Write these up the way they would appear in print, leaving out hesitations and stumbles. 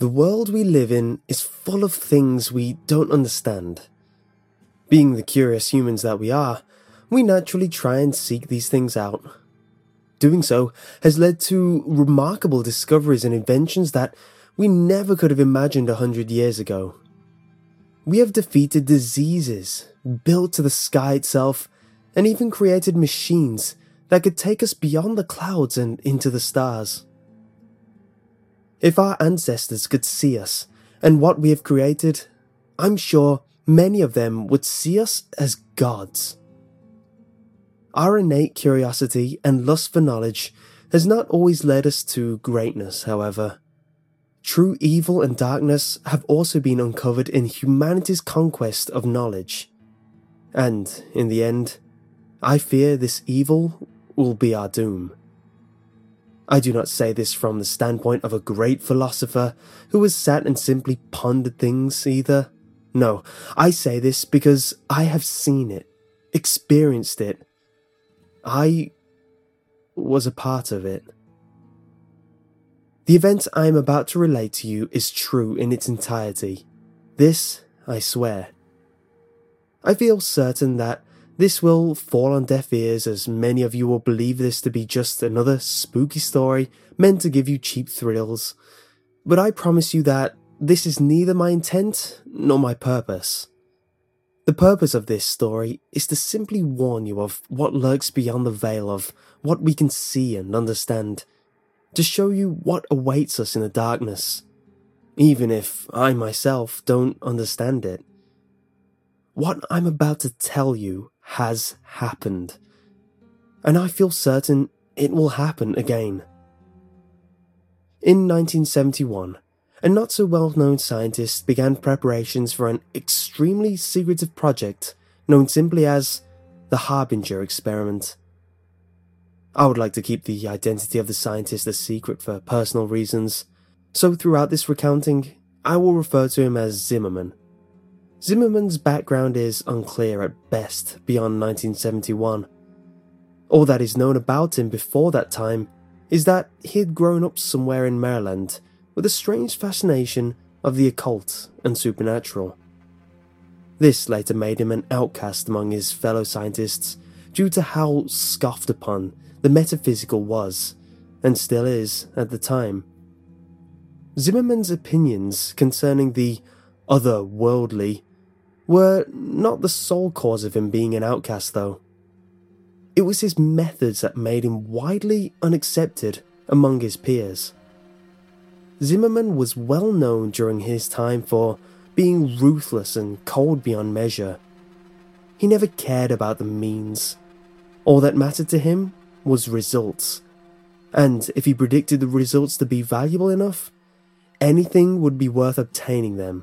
The world we live in is full of things we don't understand. Being the curious humans that we are, we naturally try and seek these things out. Doing so has led to remarkable discoveries and inventions that we never could have imagined 100 years ago. We have defeated diseases, built to the sky itself, and even created machines that could take us beyond the clouds and into the stars. If our ancestors could see us and what we have created, I'm sure many of them would see us as gods. Our innate curiosity and lust for knowledge has not always led us to greatness, however. True evil and darkness have also been uncovered in humanity's conquest of knowledge. And, in the end, I fear this evil will be our doom. I do not say this from the standpoint of a great philosopher who has sat and simply pondered things either. No, I say this because I have seen it, experienced it. I was a part of it. The event I am about to relate to you is true in its entirety. This, I swear. I feel certain that this will fall on deaf ears, as many of you will believe this to be just another spooky story meant to give you cheap thrills. But I promise you that this is neither my intent nor my purpose. The purpose of this story is to simply warn you of what lurks beyond the veil of what we can see and understand, to show you what awaits us in the darkness, even if I myself don't understand it. What I'm about to tell you has happened, and I feel certain it will happen again. In 1971, a not-so-well-known scientist began preparations for an extremely secretive project known simply as the Harbinger experiment. I would like to keep the identity of the scientist a secret for personal reasons, so throughout this recounting, I will refer to him as Zimmermann. Zimmermann's background is unclear at best beyond 1971. All that is known about him before that time is that he had grown up somewhere in Maryland with a strange fascination of the occult and supernatural. This later made him an outcast among his fellow scientists due to how scoffed upon the metaphysical was, and still is at the time. Zimmermann's opinions concerning the otherworldly were not the sole cause of him being an outcast, though. It was his methods that made him widely unaccepted among his peers. Zimmermann was well known during his time for being ruthless and cold beyond measure. He never cared about the means. All that mattered to him was results, and if he predicted the results to be valuable enough, anything would be worth obtaining them.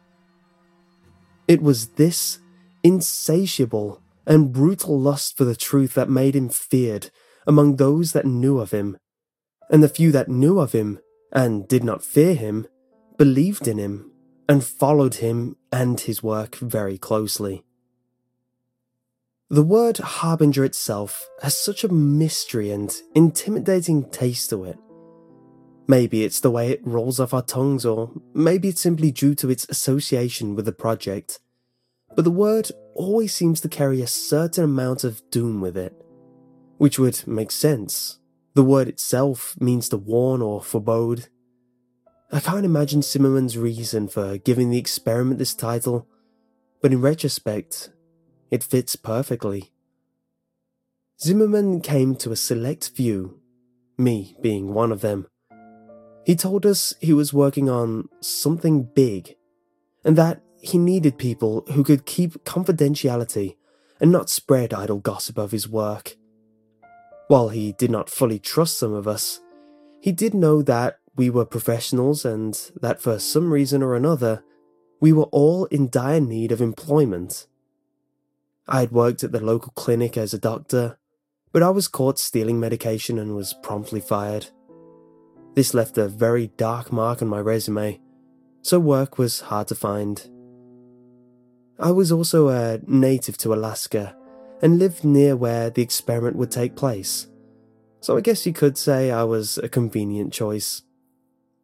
It was this insatiable and brutal lust for the truth that made him feared among those that knew of him, and the few that knew of him and did not fear him believed in him and followed him and his work very closely. The word Harbinger itself has such a mystery and intimidating taste to it. Maybe it's the way it rolls off our tongues, or maybe it's simply due to its association with the project. But the word always seems to carry a certain amount of doom with it, which would make sense. The word itself means to warn or forebode. I can't imagine Zimmermann's reason for giving the experiment this title, but in retrospect, it fits perfectly. Zimmermann came to a select few, me being one of them. He told us he was working on something big, and that he needed people who could keep confidentiality and not spread idle gossip of his work. While he did not fully trust some of us, he did know that we were professionals and that for some reason or another, we were all in dire need of employment. I had worked at the local clinic as a doctor, but I was caught stealing medication and was promptly fired. This left a very dark mark on my resume, so work was hard to find. I was also a native to Alaska and lived near where the experiment would take place, so I guess you could say I was a convenient choice.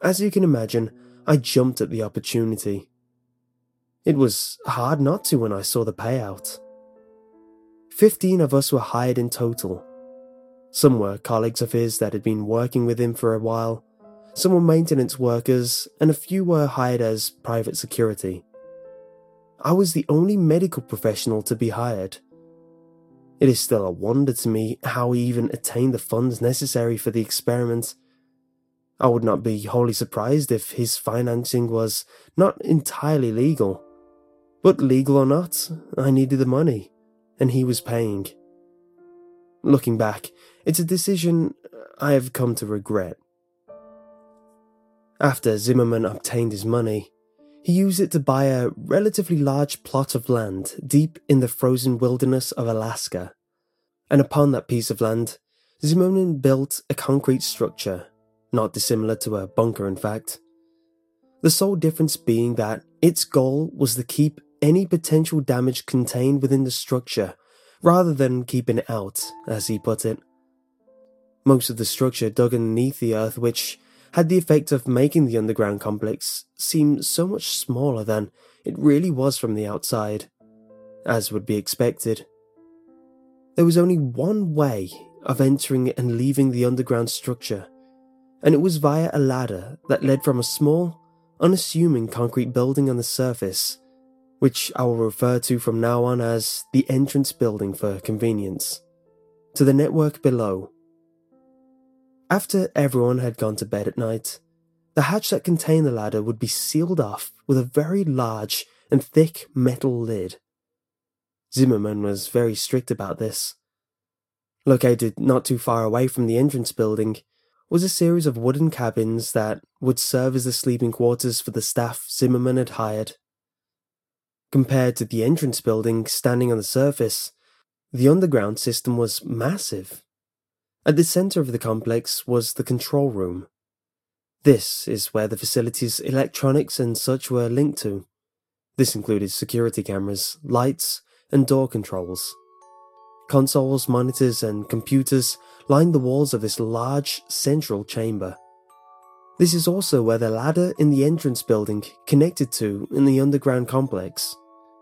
As you can imagine, I jumped at the opportunity. It was hard not to when I saw the payout. 15 of us were hired in total. Some were colleagues of his that had been working with him for a while, some were maintenance workers, and a few were hired as private security. I was the only medical professional to be hired. It is still a wonder to me how he even attained the funds necessary for the experiment. I would not be wholly surprised if his financing was not entirely legal. But legal or not, I needed the money, and he was paying. Looking back, it's a decision I have come to regret. After Zimmerman obtained his money, he used it to buy a relatively large plot of land deep in the frozen wilderness of Alaska, and upon that piece of land, Zimmerman built a concrete structure, not dissimilar to a bunker in fact. The sole difference being that its goal was to keep any potential damage contained within the structure, rather than keeping it out, as he put it. Most of the structure dug underneath the earth, which had the effect of making the underground complex seem so much smaller than it really was from the outside, as would be expected. There was only one way of entering and leaving the underground structure, and it was via a ladder that led from a small, unassuming concrete building on the surface, which I will refer to from now on as the entrance building for convenience, to the network below. After everyone had gone to bed at night, the hatch that contained the ladder would be sealed off with a very large and thick metal lid. Zimmerman was very strict about this. Located not too far away from the entrance building was a series of wooden cabins that would serve as the sleeping quarters for the staff Zimmerman had hired. Compared to the entrance building standing on the surface, the underground system was massive. At the center of the complex was the control room. This is where the facility's electronics and such were linked to. This included security cameras, lights, and door controls. Consoles, monitors, and computers lined the walls of this large, central chamber. This is also where the ladder in the entrance building connected to in the underground complex.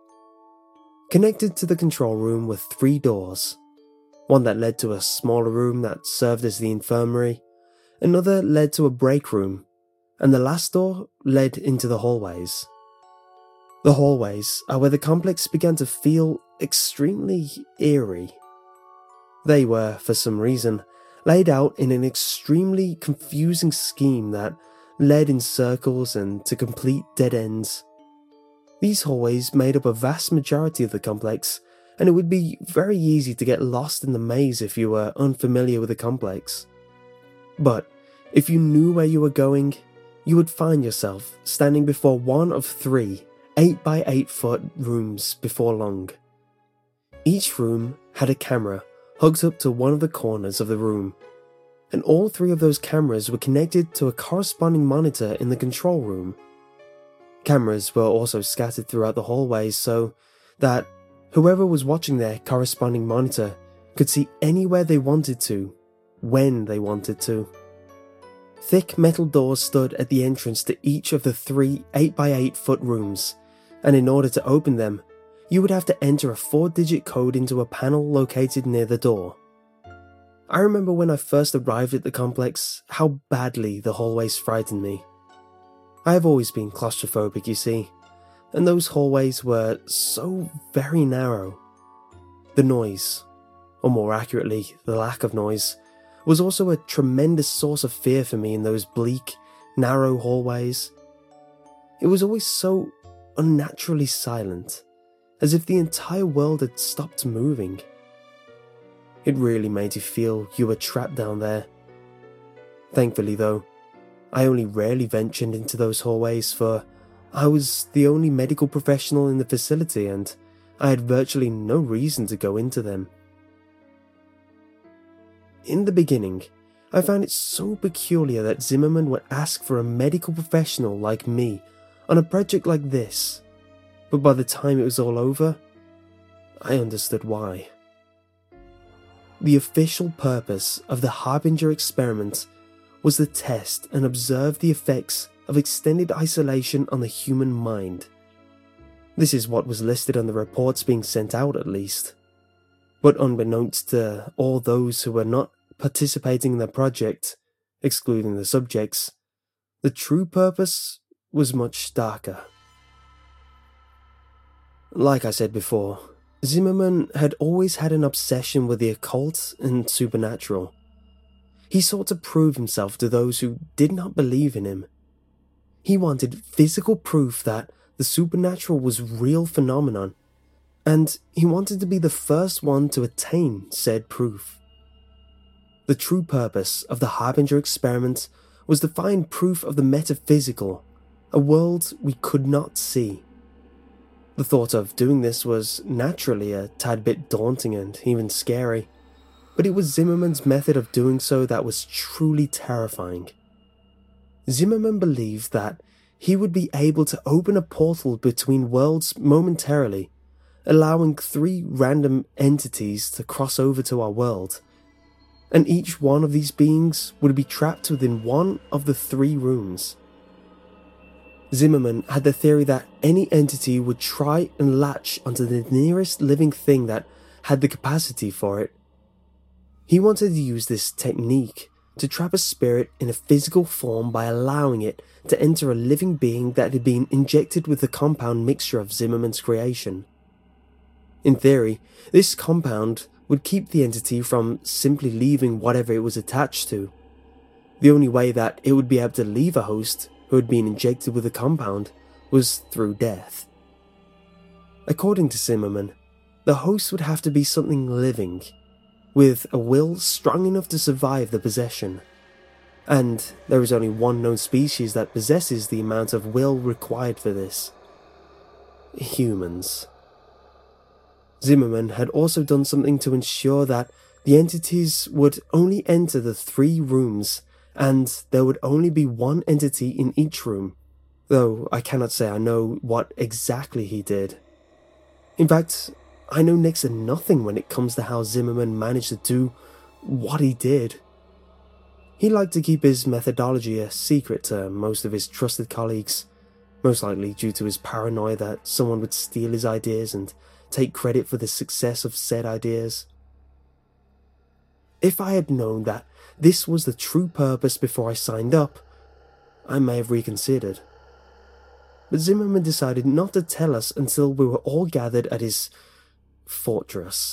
Connected to the control room were 3 doors. One that led to a smaller room that served as the infirmary, another led to a break room, and the last door led into the hallways. The hallways are where the complex began to feel extremely eerie. They were, for some reason, laid out in an extremely confusing scheme that led in circles and to complete dead ends. These hallways made up a vast majority of the complex, and it would be very easy to get lost in the maze if you were unfamiliar with the complex. But if you knew where you were going, you would find yourself standing before one of 3 8-by-8-foot rooms before long. Each room had a camera hooked up to one of the corners of the room, and all 3 of those cameras were connected to a corresponding monitor in the control room. Cameras were also scattered throughout the hallways so that whoever was watching their corresponding monitor could see anywhere they wanted to, when they wanted to. Thick metal doors stood at the entrance to each of the 3 8-by-8-foot rooms, and in order to open them, you would have to enter a 4-digit code into a panel located near the door. I remember when I first arrived at the complex, how badly the hallways frightened me. I have always been claustrophobic, you see, and those hallways were so very narrow. The noise, or more accurately, the lack of noise, was also a tremendous source of fear for me in those bleak, narrow hallways. It was always so unnaturally silent, as if the entire world had stopped moving. It really made you feel you were trapped down there. Thankfully though, I only rarely ventured into those hallways, for I was the only medical professional in the facility and I had virtually no reason to go into them. In the beginning, I found it so peculiar that Zimmerman would ask for a medical professional like me on a project like this, but by the time it was all over, I understood why. The official purpose of the Harbinger experiment was to test and observe the effects of extended isolation on the human mind. This is what was listed on the reports being sent out, at least. But unbeknownst to all those who were not participating in the project, excluding the subjects, the true purpose was much darker. Like I said before, Zimmerman had always had an obsession with the occult and supernatural. He sought to prove himself to those who did not believe in him. He wanted physical proof that the supernatural was a real phenomenon, and he wanted to be the first one to attain said proof. The true purpose of the Harbinger experiment was to find proof of the metaphysical, a world we could not see. The thought of doing this was naturally a tad bit daunting and even scary, but it was Zimmerman's method of doing so that was truly terrifying. Zimmerman believed that he would be able to open a portal between worlds momentarily, allowing 3 random entities to cross over to our world, and each one of these beings would be trapped within one of the 3 rooms. Zimmerman had the theory that any entity would try and latch onto the nearest living thing that had the capacity for it. He wanted to use this technique to trap a spirit in a physical form by allowing it to enter a living being that had been injected with the compound mixture of Zimmerman's creation. In theory, this compound would keep the entity from simply leaving whatever it was attached to. The only way that it would be able to leave a host who had been injected with the compound was through death. According to Zimmerman, the host would have to be something living, with a will strong enough to survive the possession. And there is only one known species that possesses the amount of will required for this: humans. Zimmerman had also done something to ensure that the entities would only enter the 3 rooms, and there would only be one entity in each room, though I cannot say I know what exactly he did. In fact, I know next to nothing when it comes to how Zimmerman managed to do what he did. He liked to keep his methodology a secret to most of his trusted colleagues, most likely due to his paranoia that someone would steal his ideas and take credit for the success of said ideas. If I had known that this was the true purpose before I signed up, I may have reconsidered. But Zimmerman decided not to tell us until we were all gathered at his fortress.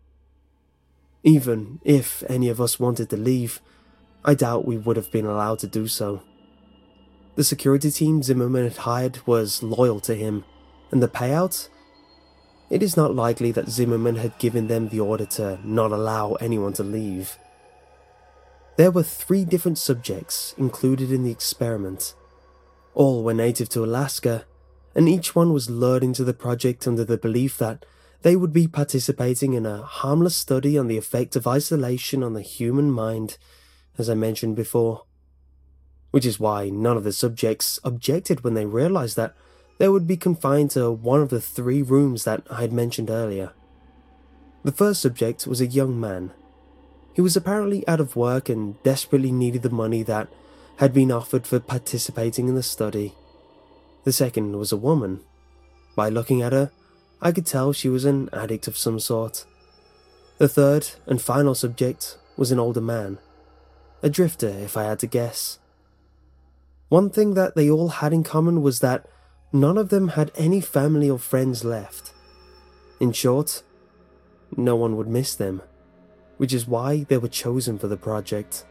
Even if any of us wanted to leave, I doubt we would have been allowed to do so. The security team Zimmerman had hired was loyal to him, and the payout? It is not likely that Zimmerman had given them the order to not allow anyone to leave. There were 3 different subjects included in the experiment. All were native to Alaska, and each one was lured into the project under the belief that they would be participating in a harmless study on the effect of isolation on the human mind, as I mentioned before. Which is why none of the subjects objected when they realized that they would be confined to one of the 3 rooms that I had mentioned earlier. The first subject was a young man. He was apparently out of work and desperately needed the money that had been offered for participating in the study. The second was a woman. By looking at her, I could tell she was an addict of some sort. The third and final subject was an older man. A drifter, if I had to guess. One thing that they all had in common was that none of them had any family or friends left. In short, no one would miss them, which is why they were chosen for the project.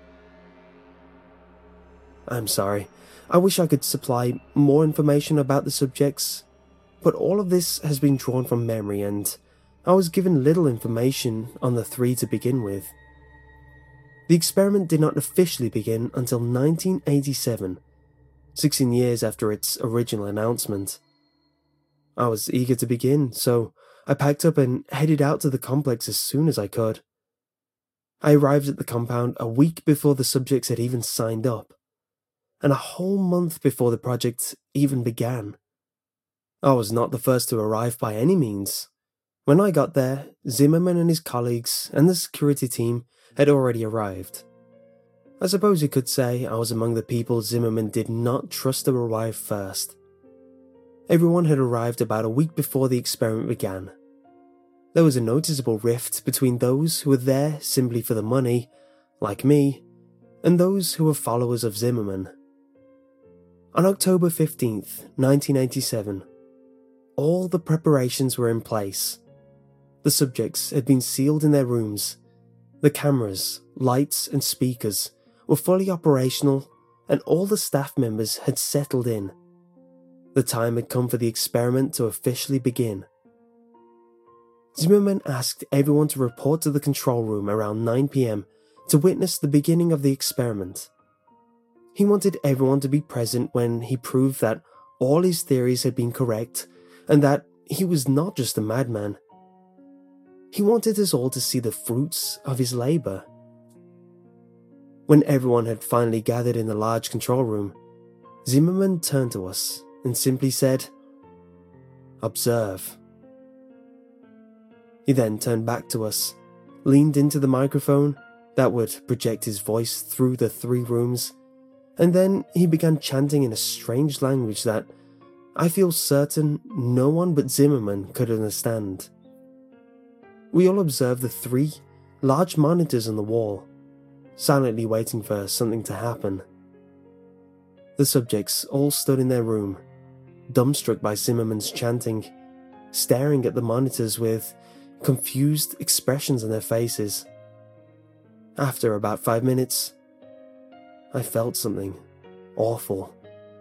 I'm sorry, I wish I could supply more information about the subjects, but all of this has been drawn from memory and I was given little information on the 3 to begin with. The experiment did not officially begin until 1987, 16 years after its original announcement. I was eager to begin, so I packed up and headed out to the complex as soon as I could. I arrived at the compound a week before the subjects had even signed up, and a whole month before the project even began. I was not the first to arrive by any means. When I got there, Zimmerman and his colleagues and the security team had already arrived. I suppose you could say I was among the people Zimmerman did not trust to arrive first. Everyone had arrived about a week before the experiment began. There was a noticeable rift between those who were there simply for the money, like me, and those who were followers of Zimmerman. On October 15th, 1987, all the preparations were in place. The subjects had been sealed in their rooms. The cameras, lights, and speakers were fully operational, and all the staff members had settled in. The time had come for the experiment to officially begin. Zimmerman asked everyone to report to the control room around 9 p.m. to witness the beginning of the experiment. He wanted everyone to be present when he proved that all his theories had been correct and that he was not just a madman. He wanted us all to see the fruits of his labor. When everyone had finally gathered in the large control room, Zimmerman turned to us and simply said, "Observe." He then turned back to us, leaned into the microphone that would project his voice through the 3 rooms, and then he began chanting in a strange language that I feel certain no one but Zimmerman could understand. We all observed the 3 large monitors on the wall, silently waiting for something to happen. The subjects all stood in their room, dumbstruck by Zimmerman's chanting, staring at the monitors with confused expressions on their faces. After about 5 minutes, I felt something awful.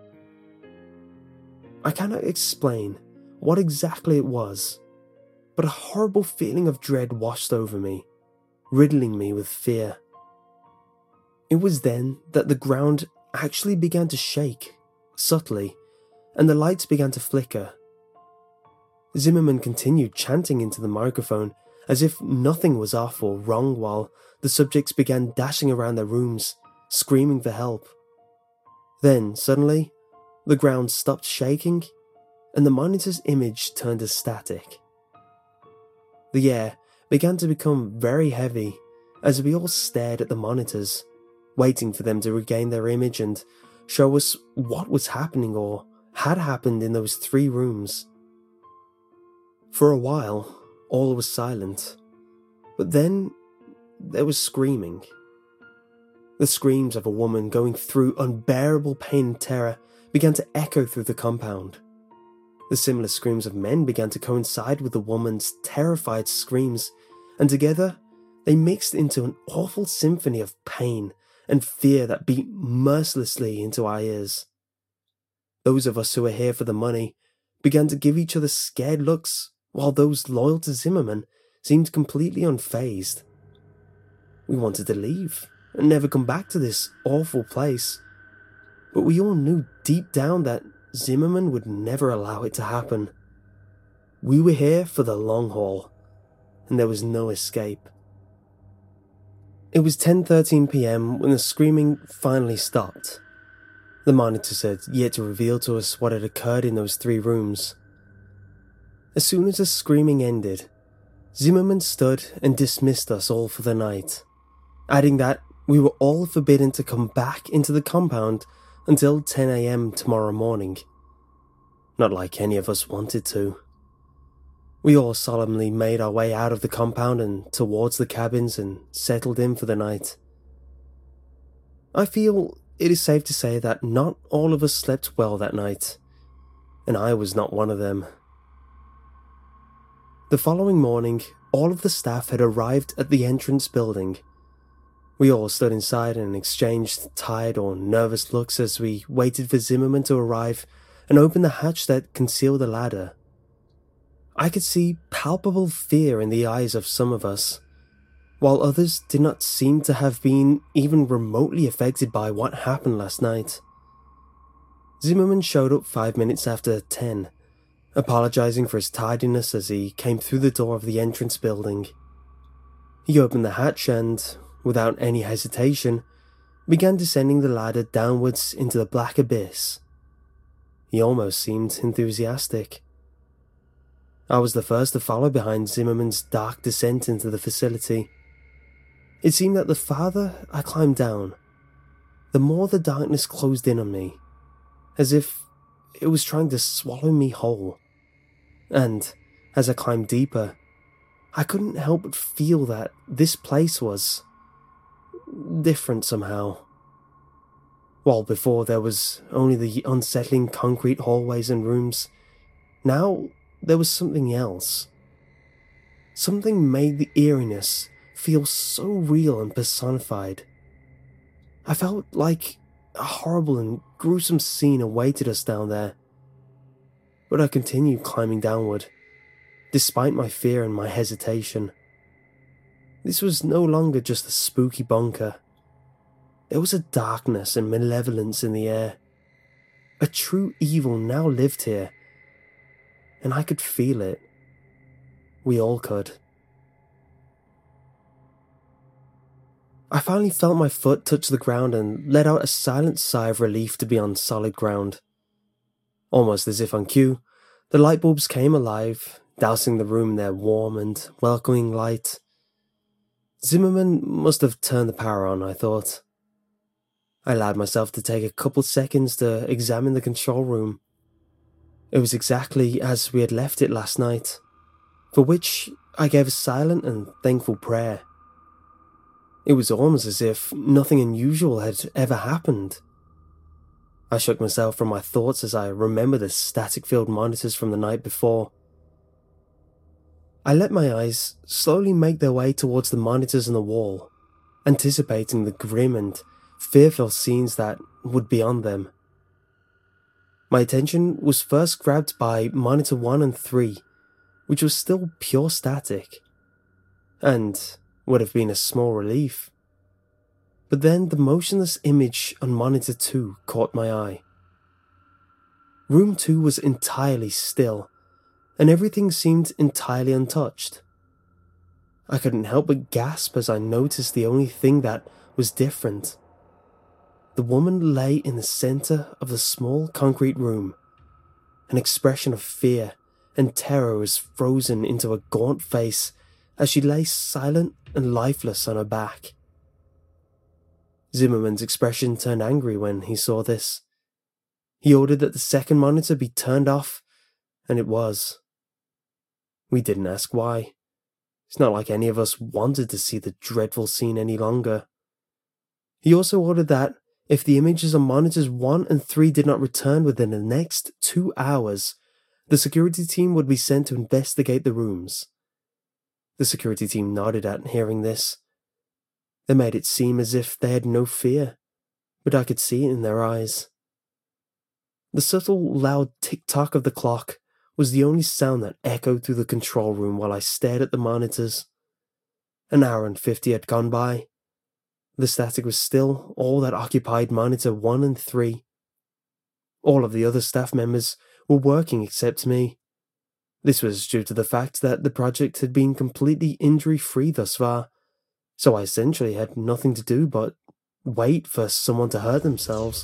I cannot explain what exactly it was, but a horrible feeling of dread washed over me, riddling me with fear. It was then that the ground actually began to shake, subtly, and the lights began to flicker. Zimmerman continued chanting into the microphone as if nothing was off or wrong while the subjects began dashing around their rooms, screaming for help. Then, suddenly, the ground stopped shaking and the monitor's image turned to static. The air began to become very heavy as we all stared at the monitors, waiting for them to regain their image and show us what was happening or had happened in those 3 rooms. For a while, all was silent, but then there was screaming. The screams of a woman going through unbearable pain and terror began to echo through the compound. The similar screams of men began to coincide with the woman's terrified screams, and together they mixed into an awful symphony of pain and fear that beat mercilessly into our ears. Those of us who were here for the money began to give each other scared looks, while those loyal to Zimmerman seemed completely unfazed. We wanted to leave and never come back to this awful place, but we all knew deep down that Zimmerman would never allow it to happen. We were here for the long haul, and there was no escape. It was 10:13 p.m. when the screaming finally stopped. The monitors had yet to reveal to us what had occurred in those 3 rooms. As soon as the screaming ended, Zimmerman stood and dismissed us all for the night, adding that we were all forbidden to come back into the compound until 10 a.m. tomorrow morning. Not like any of us wanted to. We all solemnly made our way out of the compound and towards the cabins and settled in for the night. I feel it is safe to say that not all of us slept well that night, and I was not one of them. The following morning, all of the staff had arrived at the entrance building. We all stood inside and exchanged tired or nervous looks as we waited for Zimmerman to arrive and open the hatch that concealed the ladder. I could see palpable fear in the eyes of some of us, while others did not seem to have been even remotely affected by what happened last night. Zimmerman showed up 5 minutes after 10, apologizing for his tardiness as he came through the door of the entrance building. He opened the hatch and, without any hesitation, began descending the ladder downwards into the black abyss. He almost seemed enthusiastic. I was the first to follow behind Zimmerman's dark descent into the facility. It seemed that the farther I climbed down, the more the darkness closed in on me, as if it was trying to swallow me whole. And as I climbed deeper, I couldn't help but feel that this place was different somehow. While before there was only the unsettling concrete hallways and rooms, now there was something else. Something made the eeriness feel so real and personified. I felt like a horrible and gruesome scene awaited us down there. But I continued climbing downward, despite my fear and my hesitation. This was no longer just a spooky bunker. There was a darkness and malevolence in the air. A true evil now lived here, and I could feel it. We all could. I finally felt my foot touch the ground and let out a silent sigh of relief to be on solid ground. Almost as if on cue, the light bulbs came alive, dousing the room in their warm and welcoming light. Zimmerman must have turned the power on, I thought. I allowed myself to take a couple seconds to examine the control room. It was exactly as we had left it last night, for which I gave a silent and thankful prayer. It was almost as if nothing unusual had ever happened. I shook myself from my thoughts as I remembered the static-filled monitors from the night before. I let my eyes slowly make their way towards the monitors on the wall, anticipating the grim and fearful scenes that would be on them. My attention was first grabbed by monitor 1 and 3, which was still pure static, and would have been a small relief. But then the motionless image on monitor 2 caught my eye. Room 2 was entirely still, and everything seemed entirely untouched. I couldn't help but gasp as I noticed the only thing that was different. The woman lay in the center of the small concrete room. An expression of fear and terror was frozen into a gaunt face as she lay silent and lifeless on her back. Zimmerman's expression turned angry when he saw this. He ordered that the second monitor be turned off, and it was. We didn't ask why. It's not like any of us wanted to see the dreadful scene any longer. He also ordered that if the images on monitors 1 and 3 did not return within the next 2 hours, the security team would be sent to investigate the rooms. The security team nodded at hearing this. They made it seem as if they had no fear, but I could see it in their eyes. The subtle, loud tick-tock of the clock was the only sound that echoed through the control room while I stared at the monitors. An hour and 50 had gone by. The static was still all that occupied monitor 1 and 3. All of the other staff members were working except me. This was due to the fact that the project had been completely injury-free thus far, so I essentially had nothing to do but wait for someone to hurt themselves.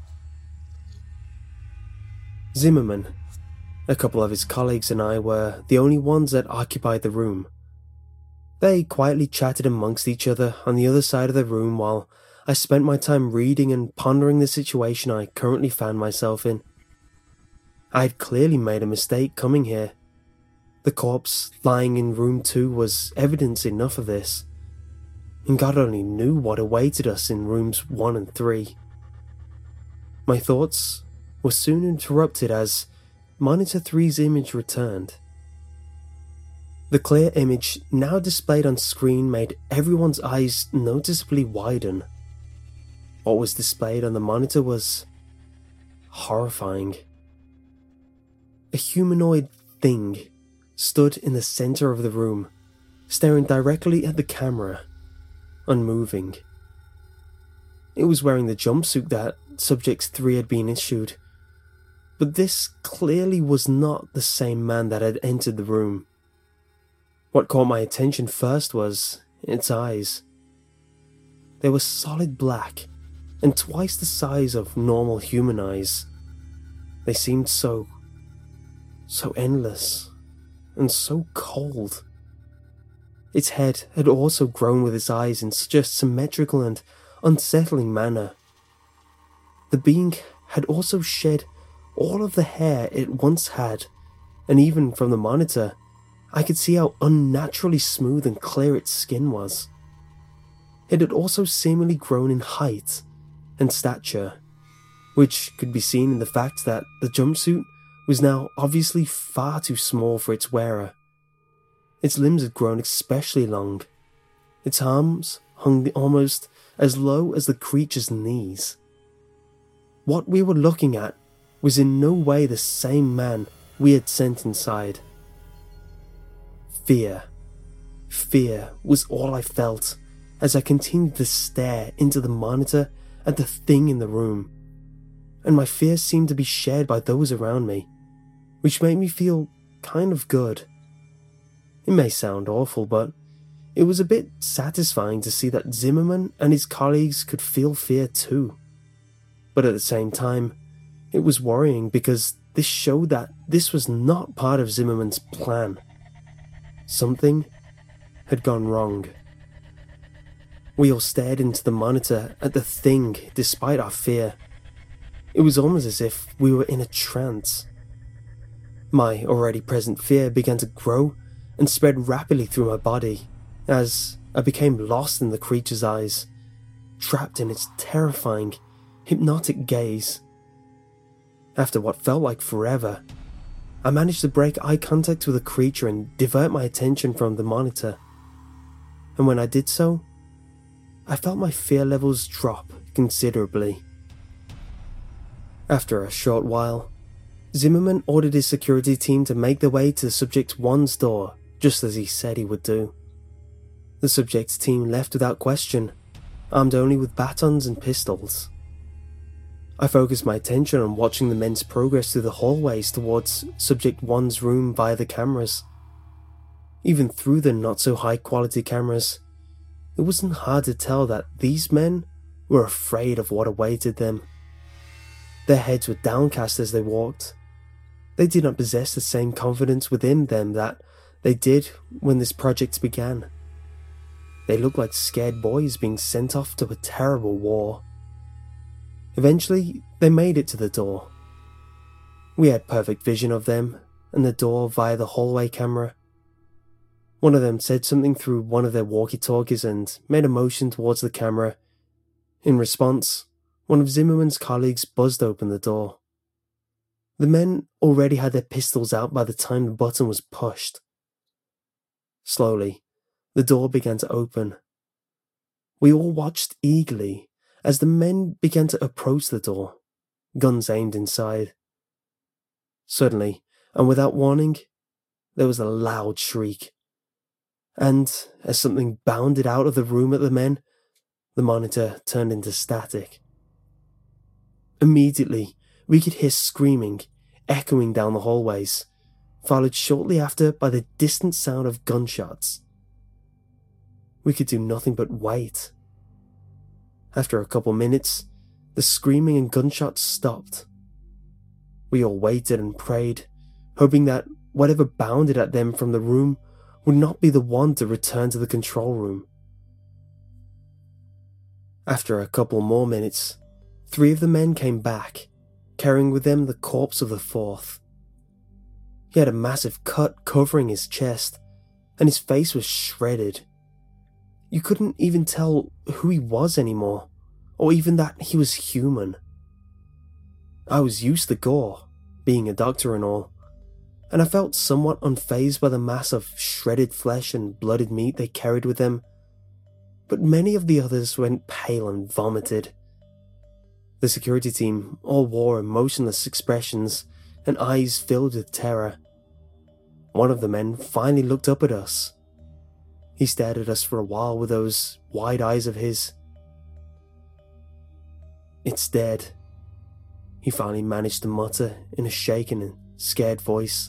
Zimmerman, a couple of his colleagues and I were the only ones that occupied the room. They quietly chatted amongst each other on the other side of the room while I spent my time reading and pondering the situation I currently found myself in. I had clearly made a mistake coming here. The corpse lying in room 2 was evidence enough of this, and God only knew what awaited us in rooms 1 and 3. My thoughts were soon interrupted as monitor 3's image returned. The clear image now displayed on screen made everyone's eyes noticeably widen. What was displayed on the monitor was horrifying. A humanoid thing stood in the center of the room, staring directly at the camera, unmoving. It was wearing the jumpsuit that Subject 3 had been issued, but this clearly was not the same man that had entered the room. What caught my attention first was its eyes. They were solid black and twice the size of normal human eyes. They seemed so endless and so cold. Its head had also grown with its eyes in such a symmetrical and unsettling manner. The being had also shed all of the hair it once had, and even from the monitor, I could see how unnaturally smooth and clear its skin was. It had also seemingly grown in height and stature, which could be seen in the fact that the jumpsuit was now obviously far too small for its wearer. Its limbs had grown especially long. Its arms hung almost as low as the creature's knees. What we were looking at was in no way the same man we had sent inside. Fear was all I felt as I continued to stare into the monitor at the thing in the room, and my fear seemed to be shared by those around me, which made me feel kind of good. It may sound awful, but it was a bit satisfying to see that Zimmerman and his colleagues could feel fear too. But at the same time, it was worrying because this showed that this was not part of Zimmerman's plan. Something had gone wrong. We all stared into the monitor at the thing despite our fear. It was almost as if we were in a trance. My already present fear began to grow and spread rapidly through my body as I became lost in the creature's eyes, trapped in its terrifying, hypnotic gaze. After what felt like forever, I managed to break eye contact with the creature and divert my attention from the monitor. And when I did so, I felt my fear levels drop considerably. After a short while, Zimmerman ordered his security team to make their way to Subject 1's door, just as he said he would do. The Subject team left without question, armed only with batons and pistols. I focused my attention on watching the men's progress through the hallways towards Subject 1's room via the cameras. Even through the not-so-high quality cameras, it wasn't hard to tell that these men were afraid of what awaited them. Their heads were downcast as they walked. They did not possess the same confidence within them that they did when this project began. They looked like scared boys being sent off to a terrible war. Eventually, they made it to the door. We had perfect vision of them and the door via the hallway camera. One of them said something through one of their walkie-talkies and made a motion towards the camera. In response, one of Zimmerman's colleagues buzzed open the door. The men already had their pistols out by the time the button was pushed. Slowly, the door began to open. We all watched eagerly as the men began to approach the door, guns aimed inside. Suddenly, and without warning, there was a loud shriek. And as something bounded out of the room at the men, the monitor turned into static. Immediately, we could hear screaming, echoing down the hallways, followed shortly after by the distant sound of gunshots. We could do nothing but wait. After a couple minutes, the screaming and gunshots stopped. We all waited and prayed, hoping that whatever bounded at them from the room would not be the one to return to the control room. After a couple more minutes, 3 of the men came back, carrying with them the corpse of the 4th. He had a massive cut covering his chest, and his face was shredded. You couldn't even tell who he was anymore, or even that he was human. I was used to gore, being a doctor and all, and I felt somewhat unfazed by the mass of shredded flesh and blooded meat they carried with them, but many of the others went pale and vomited. The security team all wore emotionless expressions and eyes filled with terror. One of the men finally looked up at us. He stared at us for a while with those wide eyes of his. "It's dead," he finally managed to mutter in a shaken and scared voice.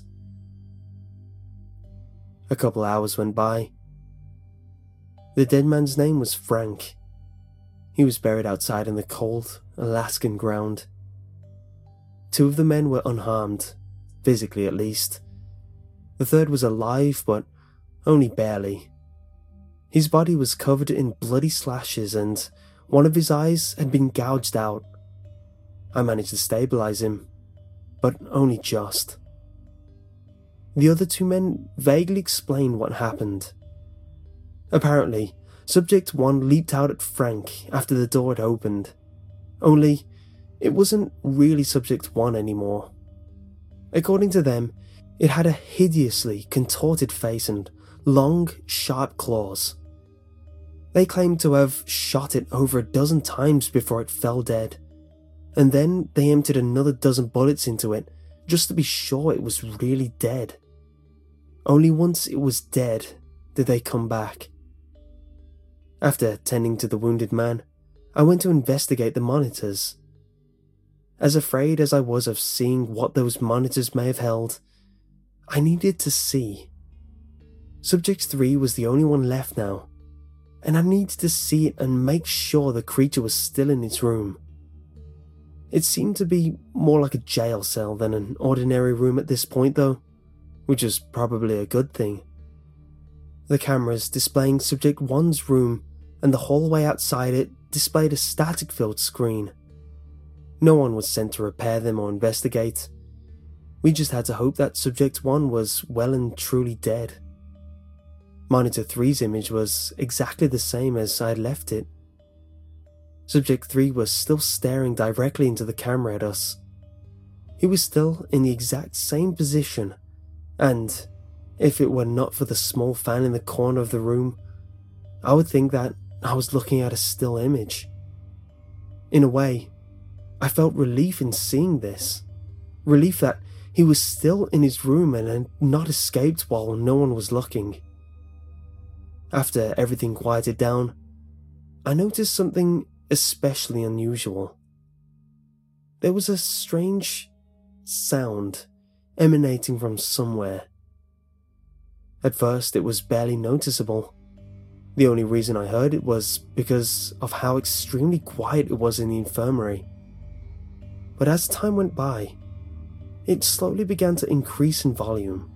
A couple hours went by. The dead man's name was Frank. He was buried outside in the cold Alaskan ground. 2 of the men were unharmed, physically at least. The 3rd was alive, but only barely. His body was covered in bloody slashes and one of his eyes had been gouged out. I managed to stabilize him, but only just. The other two men vaguely explained what happened. Apparently, Subject 1 leaped out at Frank after the door had opened, only it wasn't really Subject 1 anymore. According to them, it had a hideously contorted face and long, sharp claws. They claimed to have shot it over a dozen times before it fell dead, and then they emptied another dozen bullets into it just to be sure it was really dead. Only once it was dead did they come back. After tending to the wounded man, I went to investigate the monitors. As afraid as I was of seeing what those monitors may have held, I needed to see. Subject 3 was the only one left now, and I needed to see it and make sure the creature was still in its room. It seemed to be more like a jail cell than an ordinary room at this point though, which was probably a good thing. The cameras displaying Subject 1's room and the hallway outside it displayed a static-filled screen. No one was sent to repair them or investigate. We just had to hope that Subject 1 was well and truly dead. Monitor 3's image was exactly the same as I had left it. Subject 3 was still staring directly into the camera at us. He was still in the exact same position, and if it were not for the small fan in the corner of the room, I would think that I was looking at a still image. In a way, I felt relief in seeing this. Relief that he was still in his room and had not escaped while no one was looking. After everything quieted down, I noticed something especially unusual. There was a strange sound emanating from somewhere. At first, it was barely noticeable. The only reason I heard it was because of how extremely quiet it was in the infirmary. But as time went by, it slowly began to increase in volume.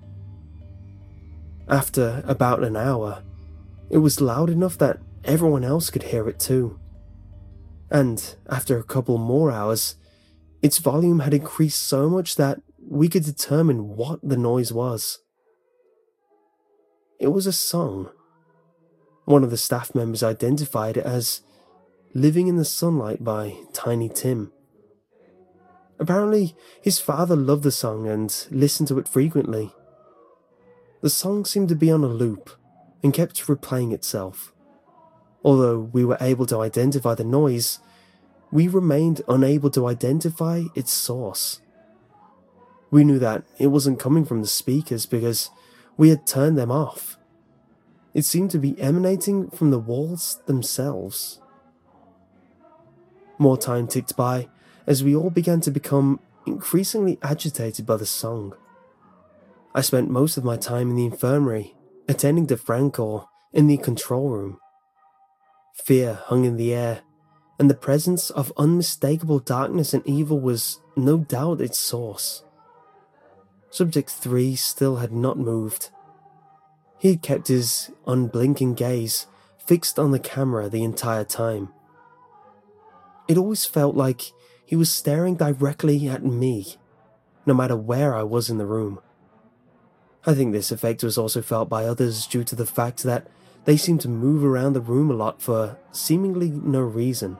After about an hour, it was loud enough that everyone else could hear it too. And after a couple more hours, its volume had increased so much that we could determine what the noise was. It was a song. One of the staff members identified it as Living in the Sunlight by Tiny Tim. Apparently, his father loved the song and listened to it frequently. The song seemed to be on a loop and kept replaying itself. Although we were able to identify the noise, we remained unable to identify its source. We knew that it wasn't coming from the speakers because we had turned them off. It seemed to be emanating from the walls themselves. More time ticked by as we all began to become increasingly agitated by the song. I spent most of my time in the infirmary, attending to Frank or in the control room. Fear hung in the air, and the presence of unmistakable darkness and evil was no doubt its source. Subject 3 still had not moved. He had kept his unblinking gaze fixed on the camera the entire time. It always felt like he was staring directly at me, no matter where I was in the room. I think this effect was also felt by others due to the fact that they seemed to move around the room a lot for seemingly no reason.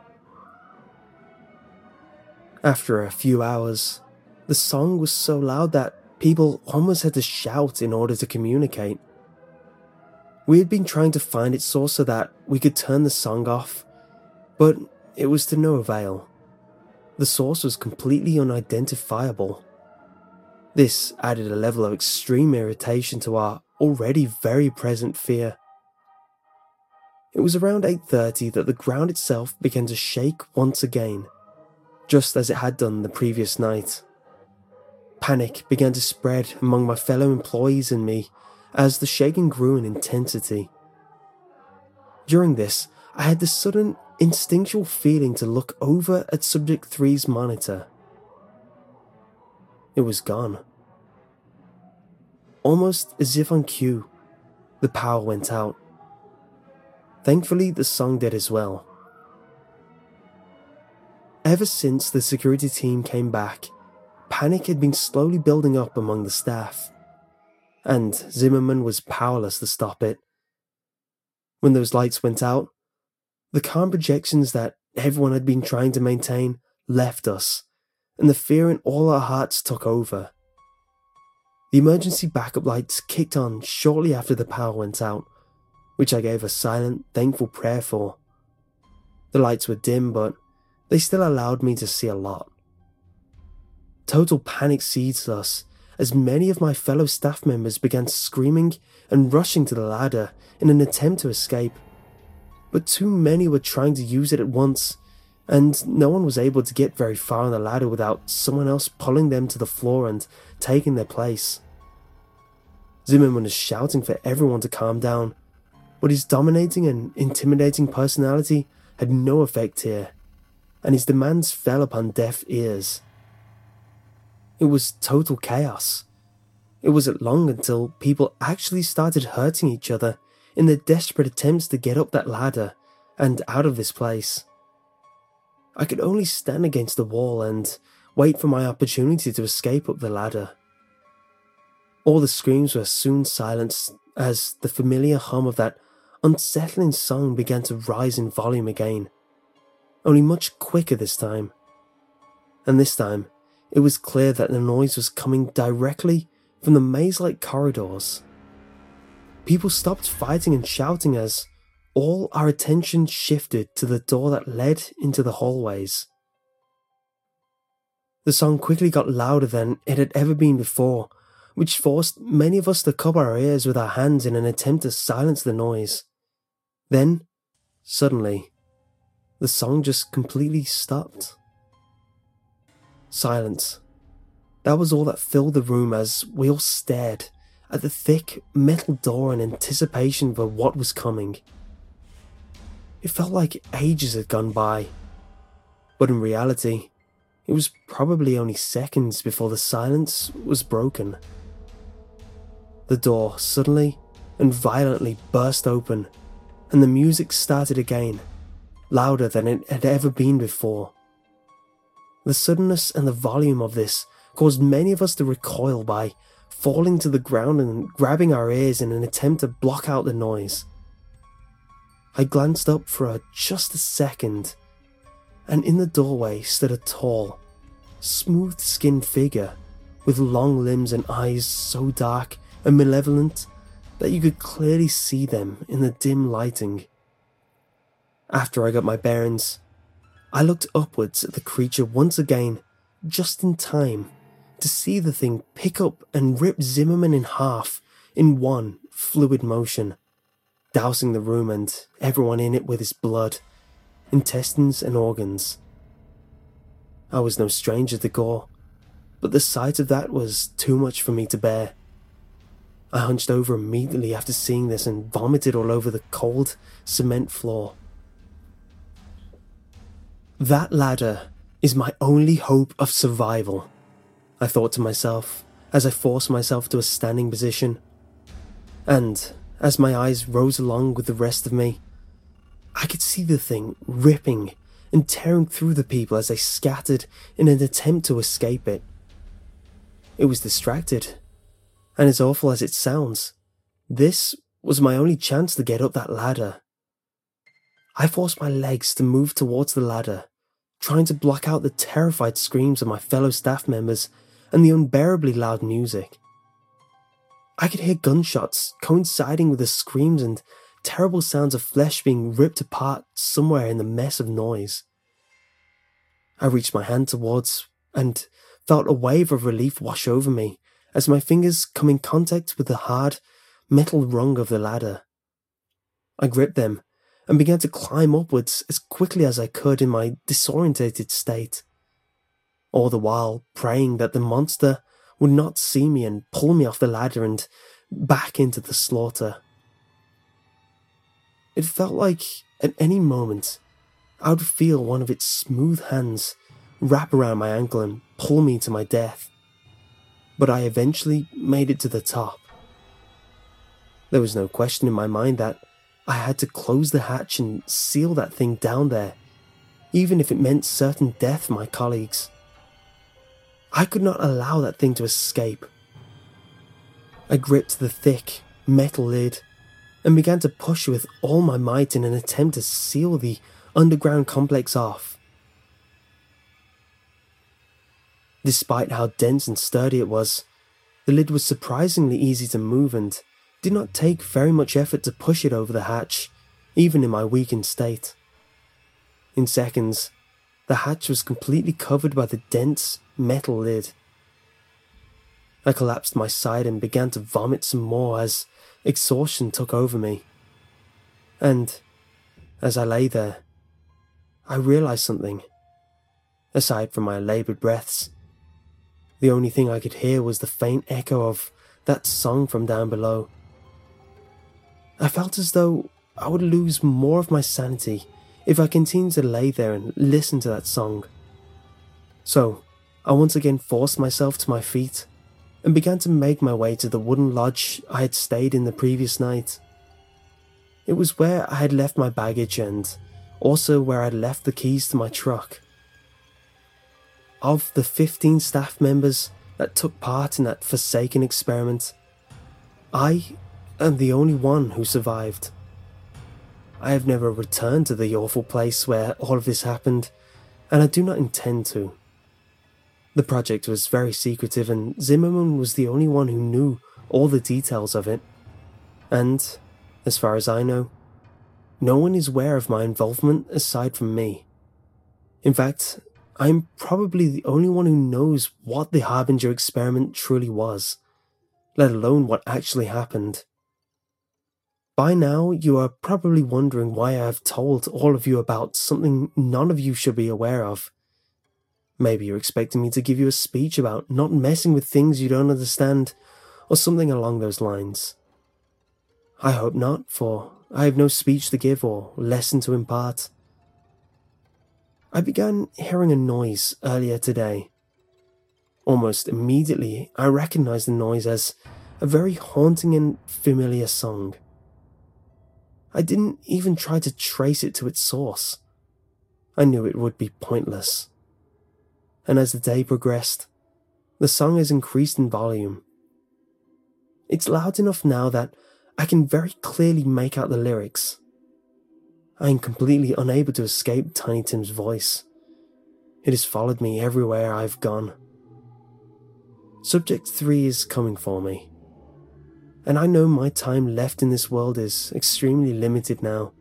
After a few hours, the song was so loud that people almost had to shout in order to communicate. We had been trying to find its source so that we could turn the song off, but it was to no avail. The source was completely unidentifiable. This added a level of extreme irritation to our already very present fear. It was around 8:30 that the ground itself began to shake once again, just as it had done the previous night. Panic began to spread among my fellow employees and me as the shaking grew in intensity. During this, I had the sudden instinctual feeling to look over at Subject 3's monitor. It was gone. Almost as if on cue, the power went out. Thankfully, the song did as well. Ever since the security team came back, panic had been slowly building up among the staff, and Zimmerman was powerless to stop it. When those lights went out, the calm projections that everyone had been trying to maintain left us, and the fear in all our hearts took over. The emergency backup lights kicked on shortly after the power went out, which I gave a silent, thankful prayer for. The lights were dim, but they still allowed me to see a lot. Total panic seized us as many of my fellow staff members began screaming and rushing to the ladder in an attempt to escape. But too many were trying to use it at once, and no one was able to get very far on the ladder without someone else pulling them to the floor and taking their place. Zimmerman was shouting for everyone to calm down, but his dominating and intimidating personality had no effect here, and his demands fell upon deaf ears. It was total chaos. It wasn't long until people actually started hurting each other in their desperate attempts to get up that ladder and out of this place. I could only stand against the wall and wait for my opportunity to escape up the ladder. All the screams were soon silenced as the familiar hum of that unsettling song began to rise in volume again, only much quicker this time. And this time, it was clear that the noise was coming directly from the maze-like corridors. People stopped fighting and shouting as all our attention shifted to the door that led into the hallways. The song quickly got louder than it had ever been before, which forced many of us to cover our ears with our hands in an attempt to silence the noise. Then, suddenly, the song just completely stopped. Silence. That was all that filled the room as we all stared at the thick metal door in anticipation for what was coming. It felt like ages had gone by, but in reality, it was probably only seconds before the silence was broken. The door suddenly and violently burst open, and the music started again, louder than it had ever been before. The suddenness and the volume of this caused many of us to recoil by falling to the ground and grabbing our ears in an attempt to block out the noise. I glanced up for just a second, and in the doorway stood a tall, smooth-skinned figure with long limbs and eyes so dark and malevolent that you could clearly see them in the dim lighting. After I got my bearings, I looked upwards at the creature once again, just in time to see the thing pick up and rip Zimmerman in half in one fluid motion, dousing the room and everyone in it with his blood, intestines and organs. I was no stranger to gore, but the sight of that was too much for me to bear. I hunched over immediately after seeing this and vomited all over the cold cement floor. That ladder is my only hope of survival, I thought to myself as I forced myself to a standing position. And as my eyes rose along with the rest of me, I could see the thing ripping and tearing through the people as they scattered in an attempt to escape it. It was distracted, and as awful as it sounds, this was my only chance to get up that ladder. I forced my legs to move towards the ladder, trying to block out the terrified screams of my fellow staff members and the unbearably loud music. I could hear gunshots coinciding with the screams and terrible sounds of flesh being ripped apart somewhere in the mess of noise. I reached my hand towards and felt a wave of relief wash over me as my fingers come in contact with the hard metal rung of the ladder. I gripped them and began to climb upwards as quickly as I could in my disorientated state, all the while praying that the monster would not see me and pull me off the ladder and back into the slaughter. It felt like at any moment I would feel one of its smooth hands wrap around my ankle and pull me to my death, but I eventually made it to the top. There was no question in my mind that I had to close the hatch and seal that thing down there, even if it meant certain death for my colleagues. I could not allow that thing to escape. I gripped the thick, metal lid and began to push with all my might in an attempt to seal the underground complex off. Despite how dense and sturdy it was, the lid was surprisingly easy to move and did not take very much effort to push it over the hatch, even in my weakened state. In seconds, the hatch was completely covered by the dense metal lid. I collapsed my side and began to vomit some more as exhaustion took over me. And as I lay there, I realized something. Aside from my labored breaths, the only thing I could hear was the faint echo of that song from down below. I felt as though I would lose more of my sanity if I continued to lay there and listen to that song. So, I once again forced myself to my feet and began to make my way to the wooden lodge I had stayed in the previous night. It was where I had left my baggage and also where I had left the keys to my truck. Of the 15 staff members that took part in that forsaken experiment, I am the only one who survived. I have never returned to the awful place where all of this happened, and I do not intend to. The project was very secretive, and Zimmerman was the only one who knew all the details of it. And, as far as I know, no one is aware of my involvement aside from me. In fact, I'm probably the only one who knows what the Harbinger experiment truly was, let alone what actually happened. By now, you are probably wondering why I have told all of you about something none of you should be aware of. Maybe you're expecting me to give you a speech about not messing with things you don't understand, or something along those lines. I hope not, for I have no speech to give or lesson to impart. I began hearing a noise earlier today. Almost immediately, I recognized the noise as a very haunting and familiar song. I didn't even try to trace it to its source. I knew it would be pointless. And as the day progressed, the song has increased in volume. It's loud enough now that I can very clearly make out the lyrics. I am completely unable to escape Tiny Tim's voice. It has followed me everywhere I've gone. Subject 3 is coming for me, and I know my time left in this world is extremely limited now.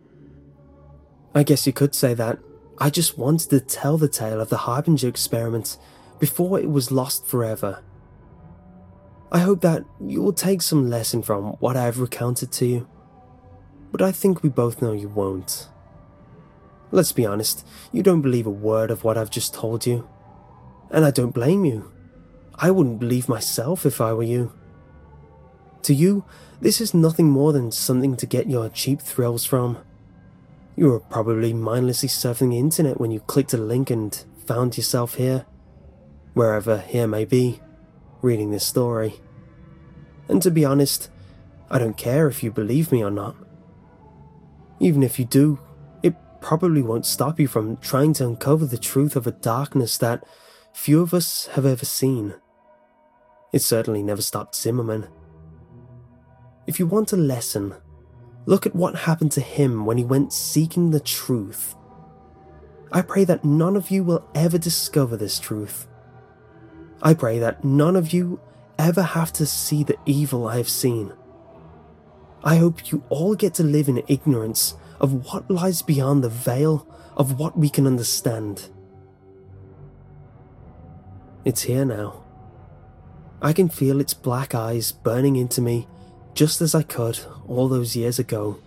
I guess you could say that I just wanted to tell the tale of the Harbinger experiment before it was lost forever. I hope that you will take some lesson from what I have recounted to you, but I think we both know you won't. Let's be honest, you don't believe a word of what I've just told you, and I don't blame you. I wouldn't believe myself if I were you. To you, this is nothing more than something to get your cheap thrills from. You were probably mindlessly surfing the internet when you clicked a link and found yourself here, wherever here may be, reading this story. And to be honest, I don't care if you believe me or not. Even if you do, it probably won't stop you from trying to uncover the truth of a darkness that few of us have ever seen. It certainly never stopped Zimmerman. If you want a lesson, look at what happened to him when he went seeking the truth. I pray that none of you will ever discover this truth. I pray that none of you ever have to see the evil I have seen. I hope you all get to live in ignorance of what lies beyond the veil of what we can understand. It's here now. I can feel its black eyes burning into me just as I could all those years ago.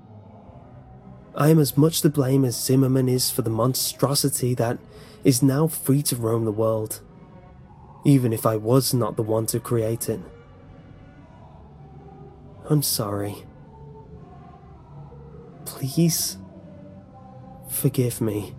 I am as much to blame as Zimmerman is for the monstrosity that is now free to roam the world, even if I was not the one to create it. I'm sorry. Please, forgive me.